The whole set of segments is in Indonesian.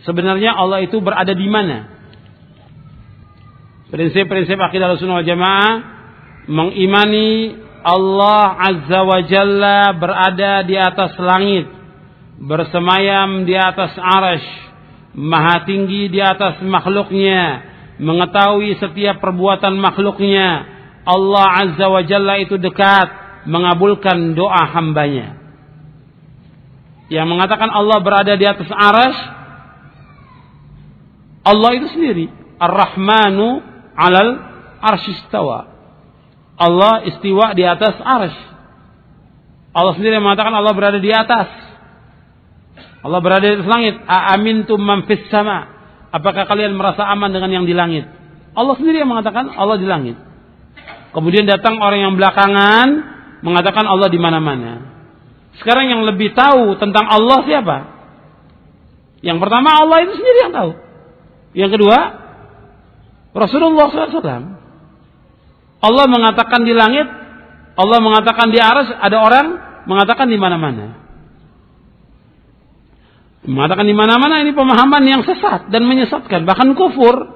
sebenarnya Allah itu berada di mana. Prinsip-prinsip akidah Ahlussunnah wal Jamaah mengimani Allah Azza wa Jalla berada di atas langit, bersemayam di atas arasy, maha tinggi di atas makhluknya, mengetahui setiap perbuatan makhluknya. Allah Azza wa Jalla itu dekat, mengabulkan doa hambanya. Yang mengatakan Allah berada di atas arasy, Allah itu sendiri. Ar-Rahmanu 'alal arsy istawa. Allah istiwa di atas arasy. Allah sendiri mengatakan Allah berada di atas. Allah berada di atas langit. Aamintum man fis sama. Apakah kalian merasa aman dengan yang di langit? Allah sendiri yang mengatakan Allah di langit. Kemudian datang orang yang belakangan mengatakan Allah di mana-mana. Sekarang yang lebih tahu tentang Allah siapa? Yang pertama Allah itu sendiri yang tahu. Yang kedua Rasulullah SAW. Allah mengatakan di langit, Allah mengatakan di arsy, ada orang mengatakan di mana-mana. Mengatakan di mana-mana ini pemahaman yang sesat dan menyesatkan, bahkan kufur.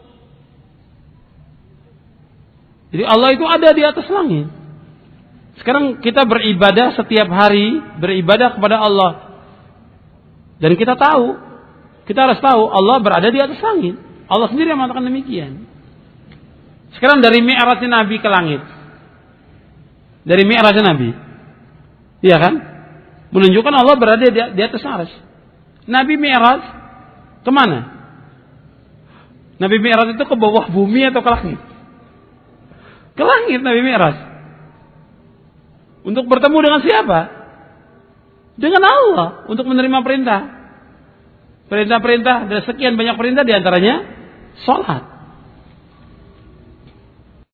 Jadi Allah itu ada di atas langit. Sekarang kita beribadah setiap hari, beribadah kepada Allah. Dan kita tahu, kita harus tahu Allah berada di atas langit. Allah sendiri yang mengatakan demikian. Sekarang dari mi'rajnya Nabi ke langit. Dari mi'rajnya Nabi. Iya kan? Menunjukkan Allah berada di atas arsy. Nabi mi'raj kemana? Nabi mi'raj itu ke bawah bumi atau ke langit? Ke langit Nabi mi'raj. Untuk bertemu dengan siapa? Dengan Allah. Untuk menerima perintah. Perintah-perintah, dan sekian banyak perintah diantaranya sholat.